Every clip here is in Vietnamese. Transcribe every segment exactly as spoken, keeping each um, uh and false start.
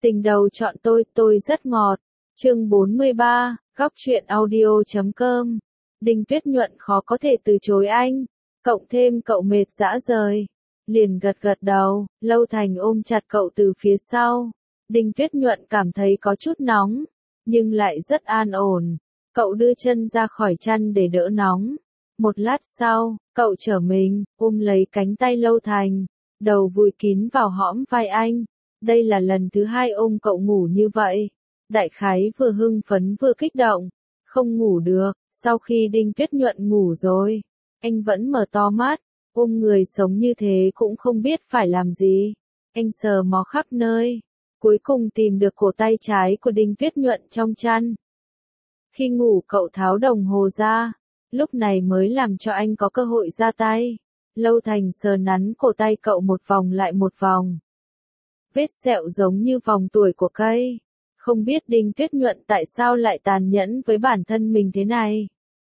Tình đầu chọn tôi, tôi rất ngọt. Chương bốn mươi ba, góc truyện audio chấm com. Đinh Tuyết Nhuận khó có thể từ chối anh, cộng thêm cậu mệt rã rời, liền gật gật đầu. Lâu Thành ôm chặt cậu từ phía sau. Đinh Tuyết Nhuận cảm thấy có chút nóng, nhưng lại rất an ổn. Cậu đưa chân ra khỏi chăn để đỡ nóng. Một lát sau, cậu trở mình, ôm lấy cánh tay Lâu Thành, đầu vùi kín vào hõm vai anh. Đây là lần thứ hai ôm cậu ngủ như vậy. Đại khái vừa hưng phấn vừa kích động, không ngủ được. Sau khi Đinh Tuyết Nhuận ngủ rồi, anh vẫn mở to mắt, ôm người sống như thế cũng không biết phải làm gì. Anh sờ mó khắp nơi, cuối cùng tìm được cổ tay trái của Đinh Tuyết Nhuận trong chăn. Khi ngủ cậu tháo đồng hồ ra, lúc này mới làm cho anh có cơ hội ra tay. Lâu Thành sờ nắn cổ tay cậu một vòng lại một vòng. Vết sẹo giống như vòng tuổi của cây. Không biết Đinh Tuyết Nhuận tại sao lại tàn nhẫn với bản thân mình thế này.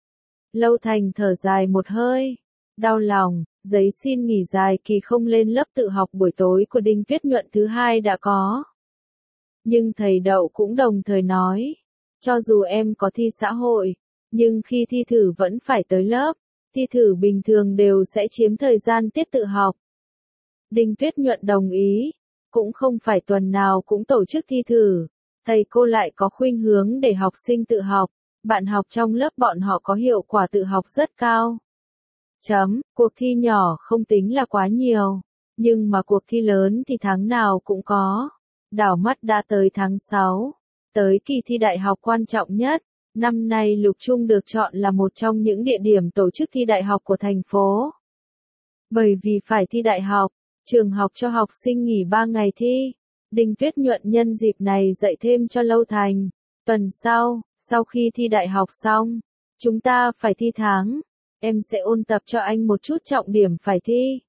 Lâu Thành thở dài một hơi, đau lòng, giấy xin nghỉ dài kỳ không lên lớp tự học buổi tối của Đinh Tuyết Nhuận thứ hai đã có. Nhưng thầy Đậu cũng đồng thời nói, cho dù em có thi xã hội, nhưng khi thi thử vẫn phải tới lớp, thi thử bình thường đều sẽ chiếm thời gian tiết tự học. Đinh Tuyết Nhuận đồng ý, cũng không phải tuần nào cũng tổ chức thi thử, thầy cô lại có khuynh hướng để học sinh tự học, bạn học trong lớp bọn họ có hiệu quả tự học rất cao. Chấm, cuộc thi nhỏ không tính là quá nhiều, nhưng mà cuộc thi lớn thì tháng nào cũng có. Đảo mắt đã tới tháng sáu, tới kỳ thi đại học quan trọng nhất. Năm nay Lục Trung được chọn là một trong những địa điểm tổ chức thi đại học của thành phố. Bởi vì phải thi đại học, trường học cho học sinh nghỉ ba ngày thi. Đinh Tuyết Nhuận nhân dịp này dạy thêm cho Lâu Thành. Tuần sau, sau khi thi đại học xong, chúng ta phải thi tháng. Em sẽ ôn tập cho anh một chút trọng điểm phải thi.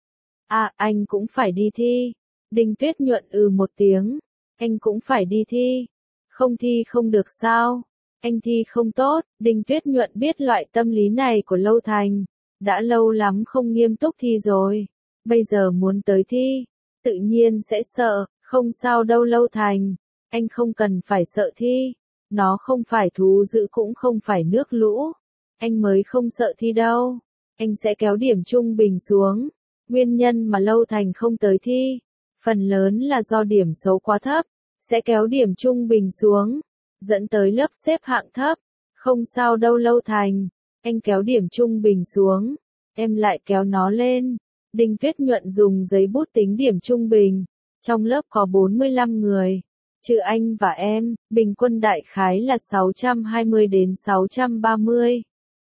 À, anh cũng phải đi thi. Đinh Tuyết Nhuận ừ một tiếng. Anh cũng phải đi thi. Không thi không được sao? Anh thi không tốt. Đinh Tuyết Nhuận biết loại tâm lý này của Lâu Thành. Đã lâu lắm không nghiêm túc thi rồi. Bây giờ muốn tới thi, tự nhiên sẽ sợ. Không sao đâu Lâu Thành. Anh không cần phải sợ thi. Nó không phải thú dữ cũng không phải nước lũ. Anh mới không sợ thi đâu. Anh sẽ kéo điểm trung bình xuống. Nguyên nhân mà Lâu Thành không tới thi, phần lớn là do điểm số quá thấp, sẽ kéo điểm trung bình xuống, dẫn tới lớp xếp hạng thấp. Không sao đâu Lâu Thành. Anh kéo điểm trung bình xuống, em lại kéo nó lên. Đinh Tuyết Nhuận dùng giấy bút tính điểm trung bình. Trong lớp có bốn mươi lăm người, trừ anh và em, bình quân đại khái là sáu trăm hai mươi đến sáu trăm ba mươi.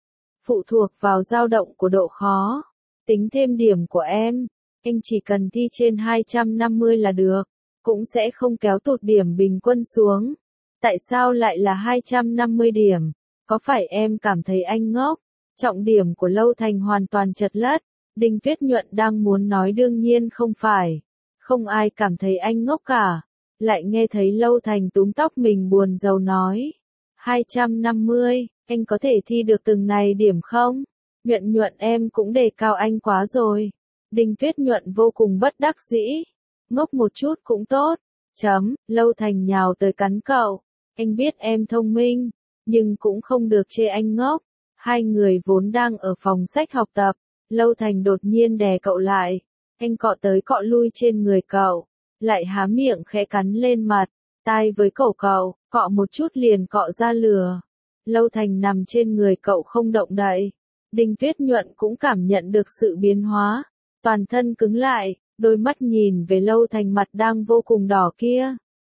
Phụ thuộc vào dao động của độ khó. Tính thêm điểm của em, anh chỉ cần thi trên hai trăm năm mươi là được, cũng sẽ không kéo tụt điểm bình quân xuống. Tại sao lại là hai trăm năm mươi điểm? Có phải em cảm thấy anh ngốc? Trọng điểm của Lâu Thành hoàn toàn chật lất. Đinh Tuyết Nhuận đang muốn nói đương nhiên không phải. Không ai cảm thấy anh ngốc cả. Lại nghe thấy Lâu Thành túm tóc mình buồn rầu nói. hai trăm năm mươi, anh có thể thi được từng này điểm không? Nhuận Nhuận em cũng đề cao anh quá rồi. Đinh Tuyết Nhuận vô cùng bất đắc dĩ. Ngốc một chút cũng tốt. Chấm, Lâu Thành nhào tới cắn cậu. Anh biết em thông minh, nhưng cũng không được chê anh ngốc. Hai người vốn đang ở phòng sách học tập. Lâu Thành đột nhiên đè cậu lại. Anh cọ tới cọ lui trên người cậu, lại há miệng khẽ cắn lên mặt, tai với cổ cậu, cọ một chút liền cọ ra lửa. Lâu Thành nằm trên người cậu không động đậy. Đinh Tuyết Nhuận cũng cảm nhận được sự biến hóa, toàn thân cứng lại, đôi mắt nhìn về Lâu Thành mặt đang vô cùng đỏ kia.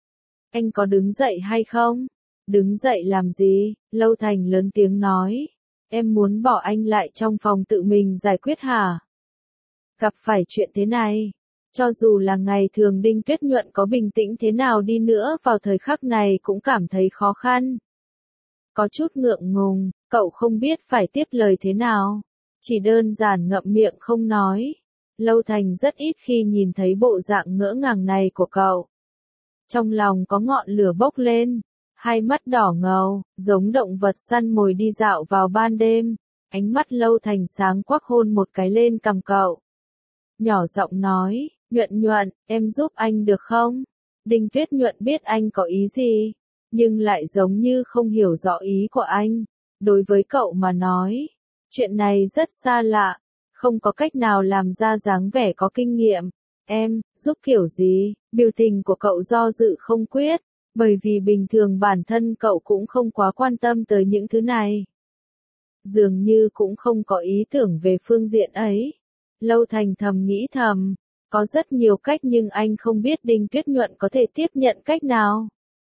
Anh có đứng dậy hay không? Đứng dậy làm gì? Lâu Thành lớn tiếng nói. Em muốn bỏ anh lại trong phòng tự mình giải quyết hả? Gặp phải chuyện thế này, cho dù là ngày thường Đinh Tuyết Nhuận có bình tĩnh thế nào đi nữa vào thời khắc này cũng cảm thấy khó khăn. Có chút ngượng ngùng, cậu không biết phải tiếp lời thế nào, chỉ đơn giản ngậm miệng không nói. Lâu Thành rất ít khi nhìn thấy bộ dạng ngỡ ngàng này của cậu. Trong lòng có ngọn lửa bốc lên, hai mắt đỏ ngầu, giống động vật săn mồi đi dạo vào ban đêm. Ánh mắt Lâu Thành sáng quắc hôn một cái lên cằm cậu. Nhỏ giọng nói, Nhuận Nhuận, em giúp anh được không? Đinh Tuyết Nhuận biết anh có ý gì, nhưng lại giống như không hiểu rõ ý của anh. Đối với cậu mà nói, chuyện này rất xa lạ, không có cách nào làm ra dáng vẻ có kinh nghiệm. Em, giúp kiểu gì? Biểu tình của cậu do dự không quyết, bởi vì bình thường bản thân cậu cũng không quá quan tâm tới những thứ này. Dường như cũng không có ý tưởng về phương diện ấy. Lâu Thành thầm nghĩ thầm, có rất nhiều cách nhưng anh không biết Đinh Tuyết Nhuận có thể tiếp nhận cách nào.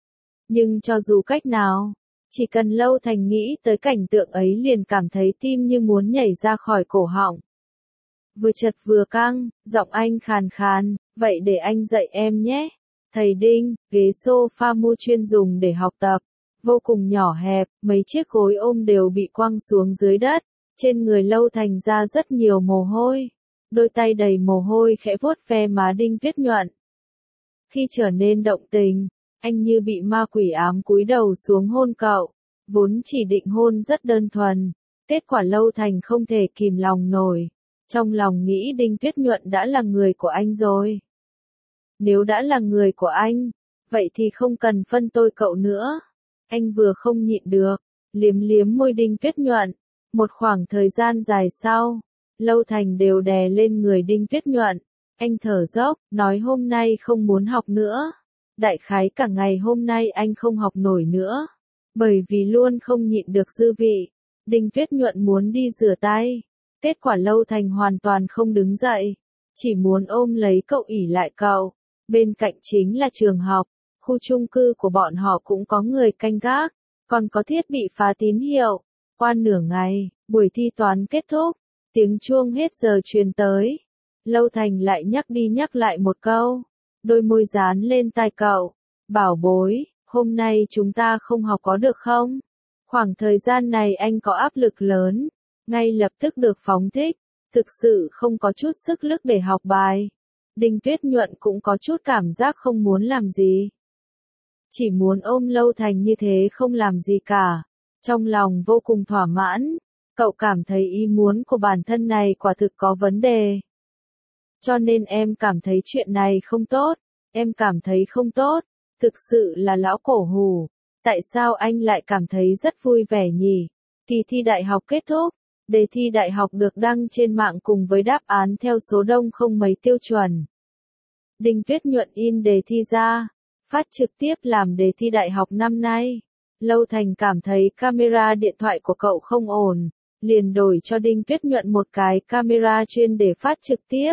Nhưng cho dù cách nào, chỉ cần Lâu Thành nghĩ tới cảnh tượng ấy liền cảm thấy tim như muốn nhảy ra khỏi cổ họng. Vừa chật vừa căng, giọng anh khàn khàn, vậy để anh dạy em nhé. Thầy Đinh, ghế sofa mua chuyên dùng để học tập, vô cùng nhỏ hẹp, mấy chiếc gối ôm đều bị quăng xuống dưới đất, trên người Lâu Thành ra rất nhiều mồ hôi. Đôi tay đầy mồ hôi khẽ vuốt ve má Đinh Tuyết Nhuận. Khi trở nên động tình, anh như bị ma quỷ ám cúi đầu xuống hôn cậu, vốn chỉ định hôn rất đơn thuần, kết quả Lâu Thành không thể kìm lòng nổi, trong lòng nghĩ Đinh Tuyết Nhuận đã là người của anh rồi. Nếu đã là người của anh, vậy thì không cần phân tôi cậu nữa. Anh vừa không nhịn được, liếm liếm môi Đinh Tuyết Nhuận. Một khoảng thời gian dài sau, Lâu Thành đều đè lên người Đinh Tuyết Nhuận. Anh thở dốc, nói hôm nay không muốn học nữa. Đại khái cả ngày hôm nay anh không học nổi nữa. Bởi vì luôn không nhịn được dư vị. Đinh Tuyết Nhuận muốn đi rửa tay. Kết quả Lâu Thành hoàn toàn không đứng dậy. Chỉ muốn ôm lấy cậu ỉ lại cậu. Bên cạnh chính là trường học. Khu chung cư của bọn họ cũng có người canh gác. Còn có thiết bị phá tín hiệu. Qua nửa ngày, buổi thi toán kết thúc. Tiếng chuông hết giờ truyền tới. Lâu Thành lại nhắc đi nhắc lại một câu. Đôi môi dán lên tai cậu. Bảo bối, hôm nay chúng ta không học có được không? Khoảng thời gian này anh có áp lực lớn. Ngay lập tức được phóng thích. Thực sự không có chút sức lực để học bài. Đinh Tuyết Nhuận cũng có chút cảm giác không muốn làm gì. Chỉ muốn ôm Lâu Thành như thế không làm gì cả. Trong lòng vô cùng thỏa mãn. Cậu cảm thấy ý muốn của bản thân này quả thực có vấn đề. Cho nên em cảm thấy chuyện này không tốt. Em cảm thấy không tốt. Thực sự là lão cổ hủ. Tại sao anh lại cảm thấy rất vui vẻ nhỉ? Kỳ thi đại học kết thúc. Đề thi đại học được đăng trên mạng cùng với đáp án theo số đông không mấy tiêu chuẩn. Đinh Tuyết Nhuận in đề thi ra. Phát trực tiếp làm đề thi đại học năm nay. Lâu Thành cảm thấy camera điện thoại của cậu không ổn. Liền đổi cho Đinh Tuyết Nhuận một cái camera chuyên để phát trực tiếp.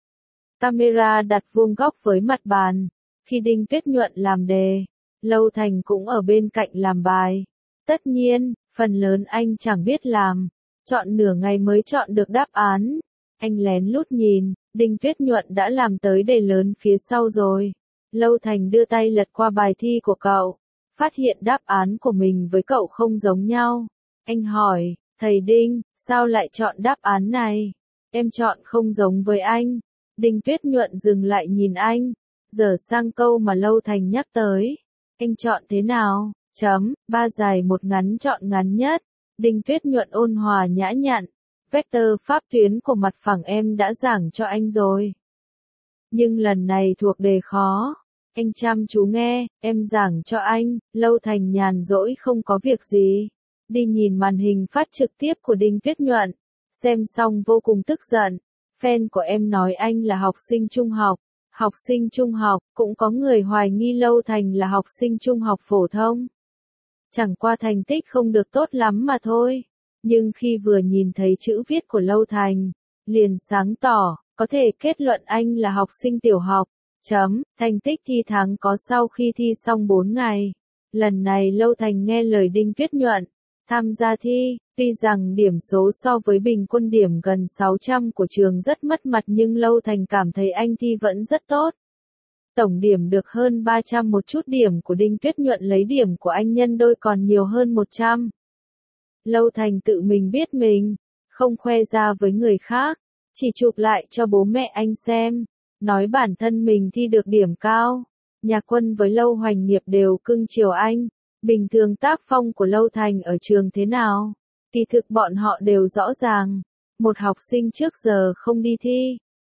Camera đặt vuông góc với mặt bàn. Khi Đinh Tuyết Nhuận làm đề, Lâu Thành cũng ở bên cạnh làm bài. Tất nhiên, phần lớn anh chẳng biết làm. Chọn nửa ngày mới chọn được đáp án. Anh lén lút nhìn, Đinh Tuyết Nhuận đã làm tới đề lớn phía sau rồi. Lâu Thành đưa tay lật qua bài thi của cậu. Phát hiện đáp án của mình với cậu không giống nhau. Anh hỏi, thầy Đinh, sao lại chọn đáp án này? Em chọn không giống với anh. Đinh Tuyết Nhuận dừng lại nhìn anh. Giờ sang câu mà Lâu Thành nhắc tới. Anh chọn thế nào? Chấm, ba dài một ngắn chọn ngắn nhất. Đinh Tuyết Nhuận ôn hòa nhã nhặn. Vector pháp tuyến của mặt phẳng em đã giảng cho anh rồi. Nhưng lần này thuộc đề khó. Anh chăm chú nghe, em giảng cho anh. Lâu Thành nhàn rỗi không có việc gì. Đi nhìn màn hình phát trực tiếp của Đinh Tuyết Nhuận. Xem xong vô cùng tức giận. Fan của em nói anh là học sinh trung học. Học sinh trung học, cũng có người hoài nghi Lâu Thành là học sinh trung học phổ thông. Chẳng qua thành tích không được tốt lắm mà thôi. Nhưng khi vừa nhìn thấy chữ viết của Lâu Thành, liền sáng tỏ, có thể kết luận anh là học sinh tiểu học. Chấm, thành tích thi tháng có sau khi thi xong bốn ngày. Lần này Lâu Thành nghe lời Đinh Tuyết Nhuận, tham gia thi, tuy rằng điểm số so với bình quân điểm gần sáu trăm của trường rất mất mặt nhưng Lâu Thành cảm thấy anh thi vẫn rất tốt. Tổng điểm được hơn ba trăm một chút điểm của Đinh Tuyết Nhuận lấy điểm của anh nhân đôi còn nhiều hơn một trăm. Lâu Thành tự mình biết mình, không khoe ra với người khác, chỉ chụp lại cho bố mẹ anh xem, nói bản thân mình thi được điểm cao. Nhà Quân với Lâu Hoành Nghiệp đều cưng chiều anh. Bình thường tác phong của Lâu Thành ở trường thế nào? Kỳ thực bọn họ đều rõ ràng. Một học sinh trước giờ không đi thi,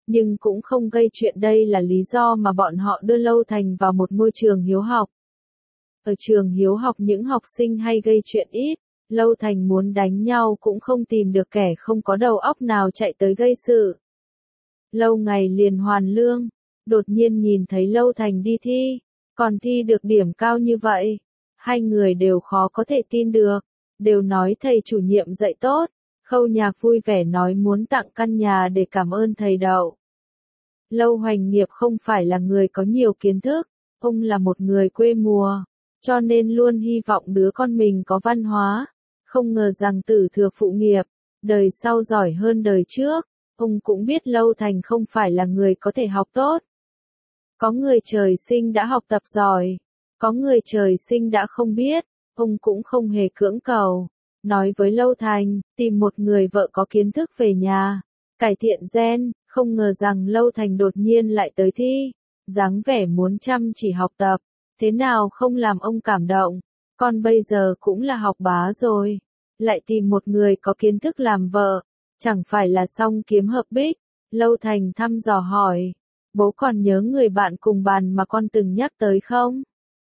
nhưng cũng không gây chuyện. Đây là lý do mà bọn họ đưa Lâu Thành vào một ngôi trường hiếu học. Ở trường hiếu học những học sinh hay gây chuyện ít, Lâu Thành muốn đánh nhau cũng không tìm được kẻ không có đầu óc nào chạy tới gây sự. Lâu ngày liền hoàn lương, đột nhiên nhìn thấy Lâu Thành đi thi, còn thi được điểm cao như vậy. Hai người đều khó có thể tin được, đều nói thầy chủ nhiệm dạy tốt. Khâu Nhạc vui vẻ nói muốn tặng căn nhà để cảm ơn thầy Đậu. Lâu Hoành Nghiệp không phải là người có nhiều kiến thức, ông là một người quê mùa, cho nên luôn hy vọng đứa con mình có văn hóa. Không ngờ rằng tử thừa phụ nghiệp, đời sau giỏi hơn đời trước. Ông cũng biết Lâu Thành không phải là người có thể học tốt. Có người trời sinh đã học tập giỏi, có người trời sinh đã không biết, ông cũng không hề cưỡng cầu. Nói với Lâu Thành, tìm một người vợ có kiến thức về nhà, cải thiện gen. Không ngờ rằng Lâu Thành đột nhiên lại tới thi, dáng vẻ muốn chăm chỉ học tập, thế nào không làm ông cảm động. Con bây giờ cũng là học bá rồi, lại tìm một người có kiến thức làm vợ, chẳng phải là song kiếm hợp bích. Lâu Thành thăm dò hỏi, bố còn nhớ người bạn cùng bàn mà con từng nhắc tới không?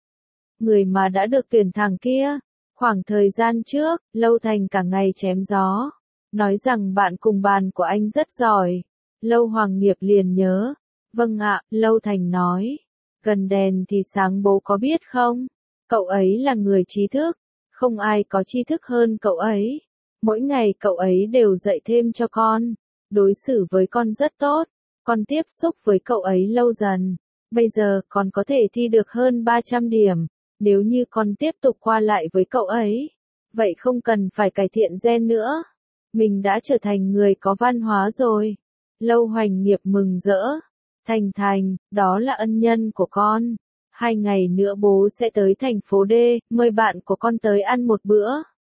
Người mà đã được tuyển thẳng kia. Khoảng thời gian trước, Lâu Thành cả ngày chém gió, nói rằng bạn cùng bàn của anh rất giỏi. Lâu Hoàng Nghiệp liền nhớ, vâng ạ. Lâu Thành nói, gần đèn thì sáng, bố có biết không? Cậu ấy là người trí thức, không ai có tri thức hơn cậu ấy. Mỗi ngày cậu ấy đều dạy thêm cho con, đối xử với con rất tốt. Con tiếp xúc với cậu ấy lâu dần, bây giờ con có thể thi được hơn ba trăm điểm. Nếu như con tiếp tục qua lại với cậu ấy, vậy không cần phải cải thiện gen nữa. Mình đã trở thành người có văn hóa rồi. Lâu Hoành Nghiệp mừng rỡ. Thành Thành, đó là ân nhân của con. Hai ngày nữa bố sẽ tới thành phố D, mời bạn của con tới ăn một bữa.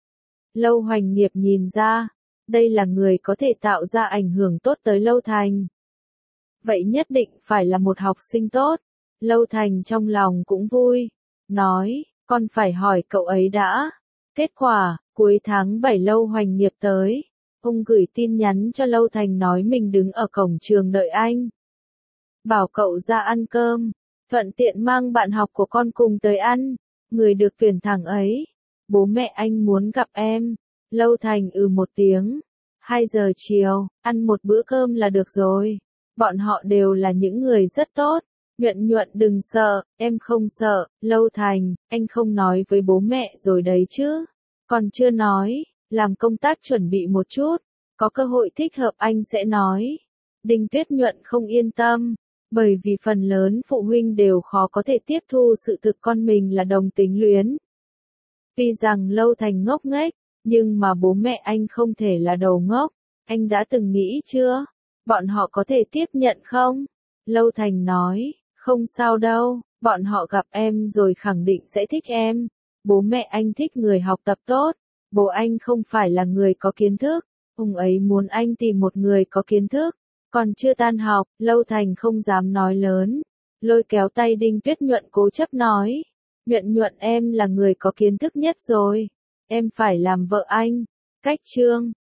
Lâu Hoành Nghiệp nhìn ra, đây là người có thể tạo ra ảnh hưởng tốt tới Lâu Thành. Vậy nhất định phải là một học sinh tốt. Lâu Thành trong lòng cũng vui, nói, con phải hỏi cậu ấy đã. Kết quả, cuối tháng bảy Lâu Hoành Nghiệp tới, ông gửi tin nhắn cho Lâu Thành nói mình đứng ở cổng trường đợi anh. Bảo cậu ra ăn cơm, thuận tiện mang bạn học của con cùng tới ăn. Người được tuyển thẳng ấy, bố mẹ anh muốn gặp em. Lâu Thành ừ một tiếng. Hai giờ chiều, ăn một bữa cơm là được rồi. Bọn họ đều là những người rất tốt. Nhuận Nhuận đừng sợ, em không sợ. Lâu Thành, anh không nói với bố mẹ rồi đấy chứ? Còn chưa nói, làm công tác chuẩn bị một chút, có cơ hội thích hợp anh sẽ nói. Đinh Tuyết Nhuận không yên tâm, bởi vì phần lớn phụ huynh đều khó có thể tiếp thu sự thực con mình là đồng tính luyến. Tuy rằng Lâu Thành ngốc nghếch, nhưng mà bố mẹ anh không thể là đầu ngốc. Anh đã từng nghĩ chưa? Bọn họ có thể tiếp nhận không? Lâu Thành nói, không sao đâu, bọn họ gặp em rồi khẳng định sẽ thích em. Bố mẹ anh thích người học tập tốt. Bố anh không phải là người có kiến thức, ông ấy muốn anh tìm một người có kiến thức. Còn chưa tan học, Lâu Thành không dám nói lớn, lôi kéo tay Đinh Tuyết Nhuận cố chấp nói, Nhuận Nhuận em là người có kiến thức nhất rồi, em phải làm vợ anh. Cách chương